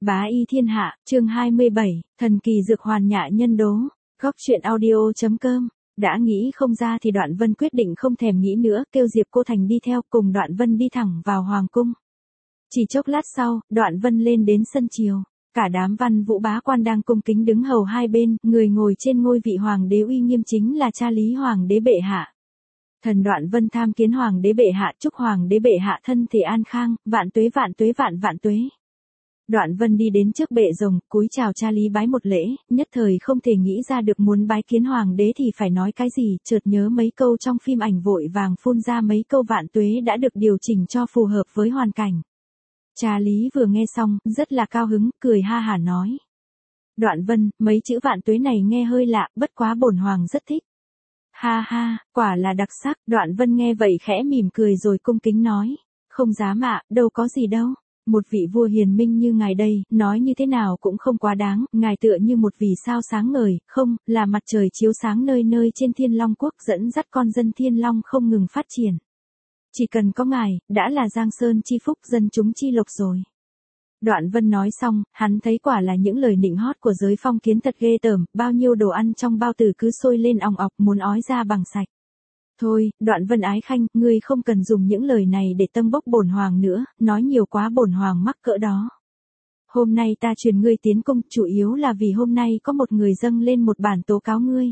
Bá y thiên hạ, chương 27, thần kỳ dược hoàn nhạ nhân đố. Góc truyện audio.com. Đã nghĩ không ra thì Đoạn Vân quyết định không thèm nghĩ nữa, kêu Diệp Cô Thành đi theo, cùng Đoạn Vân đi thẳng vào hoàng cung. Chỉ chốc lát sau, Đoạn Vân lên đến sân triều. Cả đám văn vũ bá quan đang cung kính đứng hầu hai bên, người ngồi trên ngôi vị hoàng đế uy nghiêm chính là cha Lý hoàng đế bệ hạ. Thần Đoạn Vân tham kiến hoàng đế bệ hạ, chúc hoàng đế bệ hạ thân thể an khang, vạn tuế vạn tuế vạn vạn tuế. Đoạn Vân đi đến trước bệ rồng, cúi chào cha Lý bái một lễ, nhất thời không thể nghĩ ra được muốn bái kiến hoàng đế thì phải nói cái gì, chợt nhớ mấy câu trong phim ảnh vội vàng phun ra mấy câu vạn tuế đã được điều chỉnh cho phù hợp với hoàn cảnh. Cha Lý vừa nghe xong, rất là cao hứng, cười ha hả nói. Đoạn Vân, mấy chữ vạn tuế này nghe hơi lạ, bất quá bổn hoàng rất thích. Ha ha, quả là đặc sắc. Đoạn Vân nghe vậy khẽ mỉm cười rồi cung kính nói. Không dám ạ, đâu có gì đâu. Một vị vua hiền minh như ngài đây, nói như thế nào cũng không quá đáng, ngài tựa như một vì sao sáng ngời, không, là mặt trời chiếu sáng nơi nơi trên Thiên Long Quốc dẫn dắt con dân Thiên Long không ngừng phát triển. Chỉ cần có ngài, đã là Giang Sơn chi phúc dân chúng chi lộc rồi. Đoạn Vân nói xong, hắn thấy quả là những lời nịnh hót của giới phong kiến thật ghê tởm, bao nhiêu đồ ăn trong bao tử cứ sôi lên òng ọc muốn ói ra bằng sạch. Thôi, Đoạn Vân ái khanh, ngươi không cần dùng những lời này để tâm bốc bổn hoàng nữa, nói nhiều quá bổn hoàng mắc cỡ đó. Hôm nay ta truyền ngươi tiến cung, chủ yếu là vì hôm nay có một người dâng lên một bản tố cáo ngươi.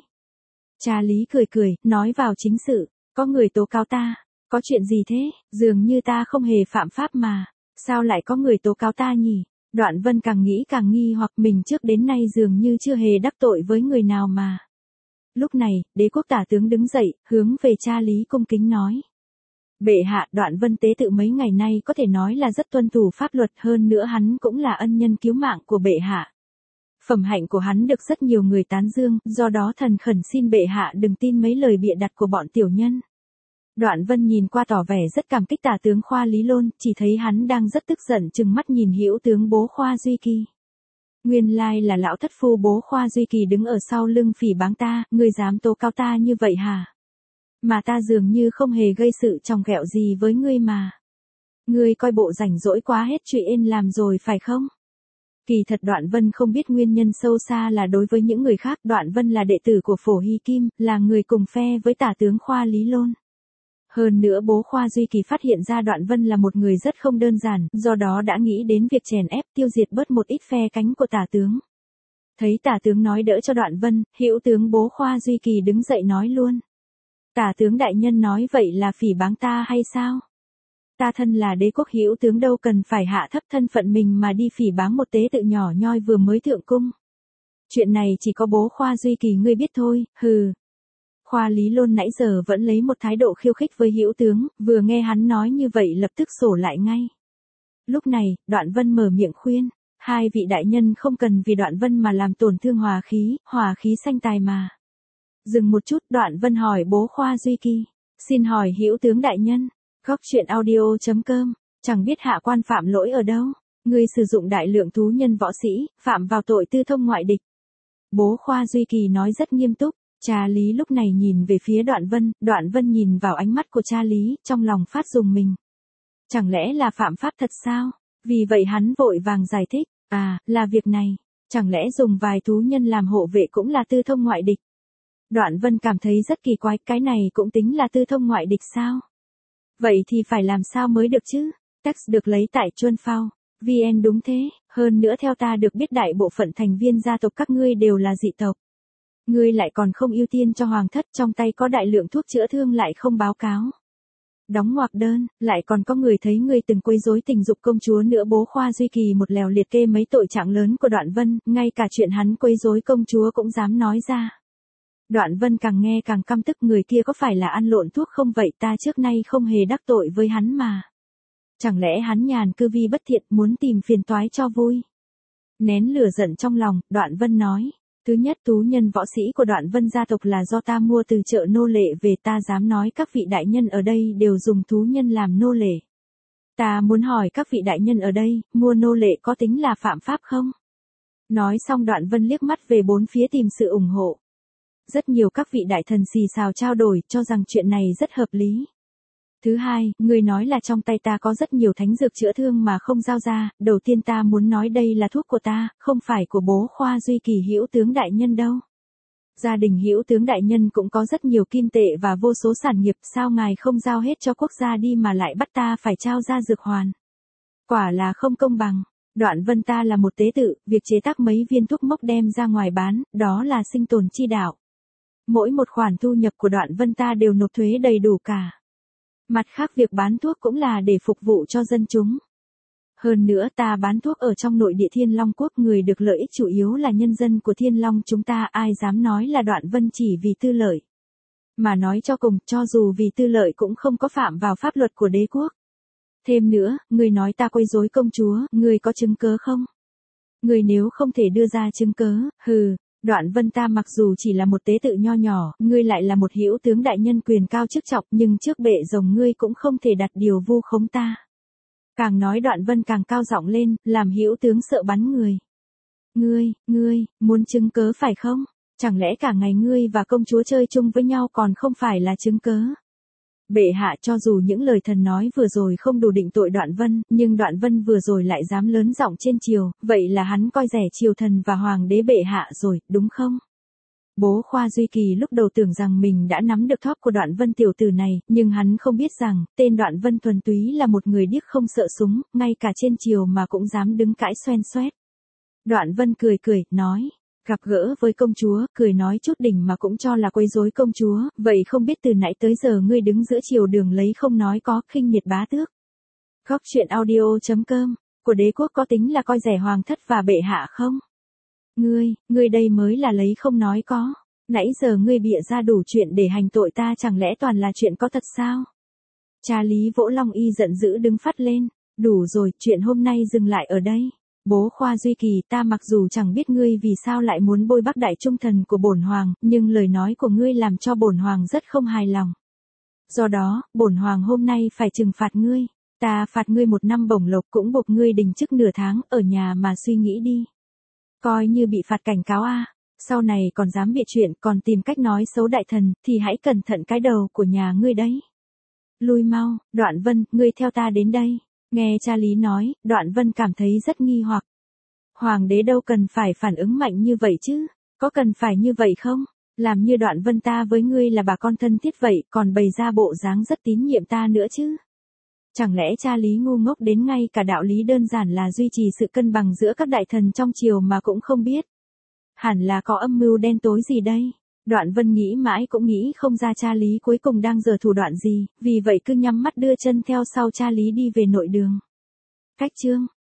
Cha Lý cười cười, nói vào chính sự, có người tố cáo ta, có chuyện gì thế, dường như ta không hề phạm pháp mà, sao lại có người tố cáo ta nhỉ? Đoạn Vân càng nghĩ càng nghi hoặc mình trước đến nay dường như chưa hề đắc tội với người nào mà. Lúc này, Đế quốc tả tướng đứng dậy, hướng về cha Lý cung kính nói. Bệ hạ, Đoạn Vân tế tự mấy ngày nay có thể nói là rất tuân thủ pháp luật, hơn nữa hắn cũng là ân nhân cứu mạng của bệ hạ. Phẩm hạnh của hắn được rất nhiều người tán dương, do đó thần khẩn xin bệ hạ đừng tin mấy lời bịa đặt của bọn tiểu nhân. Đoạn Vân nhìn qua tỏ vẻ rất cảm kích tả tướng Khoa Lý Lôn, chỉ thấy hắn đang rất tức giận trừng mắt nhìn hữu tướng bố Khoa Duy Kỳ. Nguyên lai là lão thất phu bố Khoa Duy Kỳ đứng ở sau lưng phỉ báng ta, ngươi dám tố cáo ta như vậy hả? Mà ta dường như không hề gây sự chòng ghẹo gì với ngươi mà. Ngươi coi bộ rảnh rỗi quá hết chuyện làm rồi phải không? Kỳ thật Đoạn Vân không biết nguyên nhân sâu xa là đối với những người khác, Đoạn Vân là đệ tử của Phổ Hy Kim, là người cùng phe với tả tướng Khoa Lý Lôn. Hơn nữa bố Khoa Duy Kỳ phát hiện ra Đoạn Vân là một người rất không đơn giản, do đó đã nghĩ đến việc chèn ép tiêu diệt bớt một ít phe cánh của tả tướng. Thấy tả tướng nói đỡ cho Đoạn Vân, hữu tướng bố Khoa Duy Kỳ đứng dậy nói luôn. Tả tướng đại nhân nói vậy là phỉ báng ta hay sao? Ta thân là đế quốc hữu tướng đâu cần phải hạ thấp thân phận mình mà đi phỉ báng một tế tự nhỏ nhoi vừa mới thượng cung. Chuyện này chỉ có bố Khoa Duy Kỳ ngươi biết thôi, hừ. Khoa Lý Lôn nãy giờ vẫn lấy một thái độ khiêu khích với hữu tướng, vừa nghe hắn nói như vậy lập tức sổ lại ngay. Lúc này, Đoạn Vân mở miệng khuyên, hai vị đại nhân không cần vì Đoạn Vân mà làm tổn thương hòa khí sanh tài mà. Dừng một chút, Đoạn Vân hỏi bố Khoa Duy Kỳ, xin hỏi hữu tướng đại nhân, góc truyện audio.com, chẳng biết hạ quan phạm lỗi ở đâu, ngươi sử dụng đại lượng thú nhân võ sĩ, phạm vào tội tư thông ngoại địch. Bố Khoa Duy Kỳ nói rất nghiêm túc. Cha Lý lúc này nhìn về phía Đoạn Vân nhìn vào ánh mắt của cha Lý, trong lòng phát rùng mình. Chẳng lẽ là phạm pháp thật sao? Vì vậy hắn vội vàng giải thích, là việc này, chẳng lẽ dùng vài thú nhân làm hộ vệ cũng là tư thông ngoại địch? Đoạn Vân cảm thấy rất kỳ quái, cái này cũng tính là tư thông ngoại địch sao? Vậy thì phải làm sao mới được chứ? Text được lấy tại Chuân Phao. VN đúng thế, hơn nữa theo ta được biết đại bộ phận thành viên gia tộc các ngươi đều là dị tộc. Ngươi lại còn không ưu tiên cho hoàng thất, trong tay có đại lượng thuốc chữa thương lại không báo cáo. Đóng ngoặc đơn, lại còn có người thấy ngươi từng quấy rối tình dục công chúa nữa. Bố Khoa Duy Kỳ một lèo liệt kê mấy tội trạng lớn của Đoạn Vân, ngay cả chuyện hắn quấy rối công chúa cũng dám nói ra. Đoạn Vân càng nghe càng căm tức, người kia có phải là ăn lộn thuốc không vậy, ta trước nay không hề đắc tội với hắn mà. Chẳng lẽ hắn nhàn cư vi bất thiện muốn tìm phiền toái cho vui? Nén lửa giận trong lòng, Đoạn Vân nói. Thứ nhất, thú nhân võ sĩ của Đoạn Vân gia tộc là do ta mua từ chợ nô lệ về, ta dám nói các vị đại nhân ở đây đều dùng thú nhân làm nô lệ. Ta muốn hỏi các vị đại nhân ở đây, mua nô lệ có tính là phạm pháp không? Nói xong Đoạn Vân liếc mắt về bốn phía tìm sự ủng hộ. Rất nhiều các vị đại thần xì xào trao đổi cho rằng chuyện này rất hợp lý. Thứ hai, ngươi nói là trong tay ta có rất nhiều thánh dược chữa thương mà không giao ra, đầu tiên ta muốn nói đây là thuốc của ta, không phải của bố Khoa Duy Kỳ hữu tướng đại nhân đâu. Gia đình hữu tướng đại nhân cũng có rất nhiều kim tệ và vô số sản nghiệp, sao ngài không giao hết cho quốc gia đi mà lại bắt ta phải trao ra dược hoàn. Quả là không công bằng. Đoạn Vân ta là một tế tự, việc chế tác mấy viên thuốc mốc đem ra ngoài bán, đó là sinh tồn chi đạo. Mỗi một khoản thu nhập của Đoạn Vân ta đều nộp thuế đầy đủ cả. Mặt khác việc bán thuốc cũng là để phục vụ cho dân chúng. Hơn nữa ta bán thuốc ở trong nội địa Thiên Long Quốc, người được lợi ích chủ yếu là nhân dân của Thiên Long chúng ta, ai dám nói là Đoạn Vân chỉ vì tư lợi. Mà nói cho cùng, cho dù vì tư lợi cũng không có phạm vào pháp luật của đế quốc. Thêm nữa, người nói ta quấy rối công chúa, người có chứng cớ không? Người nếu không thể đưa ra chứng cớ, Đoạn Vân ta mặc dù chỉ là một tế tự nho nhỏ, ngươi lại là một hữu tướng đại nhân quyền cao chức trọng, nhưng trước bệ rồng ngươi cũng không thể đặt điều vu khống ta. Càng nói Đoạn Vân càng cao giọng lên, làm hữu tướng sợ bắn người. Ngươi, muốn chứng cớ phải không? Chẳng lẽ cả ngày ngươi và công chúa chơi chung với nhau còn không phải là chứng cớ? Bệ hạ, cho dù những lời thần nói vừa rồi không đủ định tội Đoạn Vân, nhưng Đoạn Vân vừa rồi lại dám lớn giọng trên triều, vậy là hắn coi rẻ triều thần và hoàng đế bệ hạ rồi, đúng không? Bố Khoa Duy Kỳ lúc đầu tưởng rằng mình đã nắm được thóp của Đoạn Vân tiểu tử này, nhưng hắn không biết rằng, tên Đoạn Vân thuần túy là một người điếc không sợ súng, ngay cả trên triều mà cũng dám đứng cãi xoen xoét. Đoạn Vân cười, nói. Gặp gỡ với công chúa, cười nói chút đỉnh mà cũng cho là quấy rối công chúa, vậy không biết từ nãy tới giờ ngươi đứng giữa triều đường lấy không nói có, khinh miệt bá tước. Góc truyện audio.com, của đế quốc có tính là coi rẻ hoàng thất và bệ hạ không? Ngươi đây mới là lấy không nói có. Nãy giờ ngươi bịa ra đủ chuyện để hành tội ta, chẳng lẽ toàn là chuyện có thật sao? Cha Lý Vỗ Long Y giận dữ đứng phát lên. Đủ rồi, chuyện hôm nay dừng lại ở đây. Bố Khoa Duy Kỳ, ta mặc dù chẳng biết ngươi vì sao lại muốn bôi bắc đại trung thần của bổn hoàng, nhưng lời nói của ngươi làm cho bổn hoàng rất không hài lòng. Do đó, bổn hoàng hôm nay phải trừng phạt ngươi. Ta phạt ngươi 1 năm bổng lộc, cũng buộc ngươi đình chức nửa tháng, ở nhà mà suy nghĩ đi. Coi như bị phạt cảnh cáo a. Sau này còn dám bịa chuyện, còn tìm cách nói xấu đại thần, thì hãy cẩn thận cái đầu của nhà ngươi đấy. Lui mau, Đoạn Vân, ngươi theo ta đến đây. Nghe cha Lý nói, Đoạn Vân cảm thấy rất nghi hoặc. Hoàng đế đâu cần phải phản ứng mạnh như vậy chứ, có cần phải như vậy không? Làm như Đoạn Vân ta với ngươi là bà con thân thiết vậy, còn bày ra bộ dáng rất tín nhiệm ta nữa chứ. Chẳng lẽ cha Lý ngu ngốc đến ngay cả đạo lý đơn giản là duy trì sự cân bằng giữa các đại thần trong triều mà cũng không biết? Hẳn là có âm mưu đen tối gì đây? Đoạn Vân nghĩ mãi cũng nghĩ không ra cha Lý cuối cùng đang giở thủ đoạn gì, vì vậy cứ nhắm mắt đưa chân theo sau cha Lý đi về nội đường. Cách chương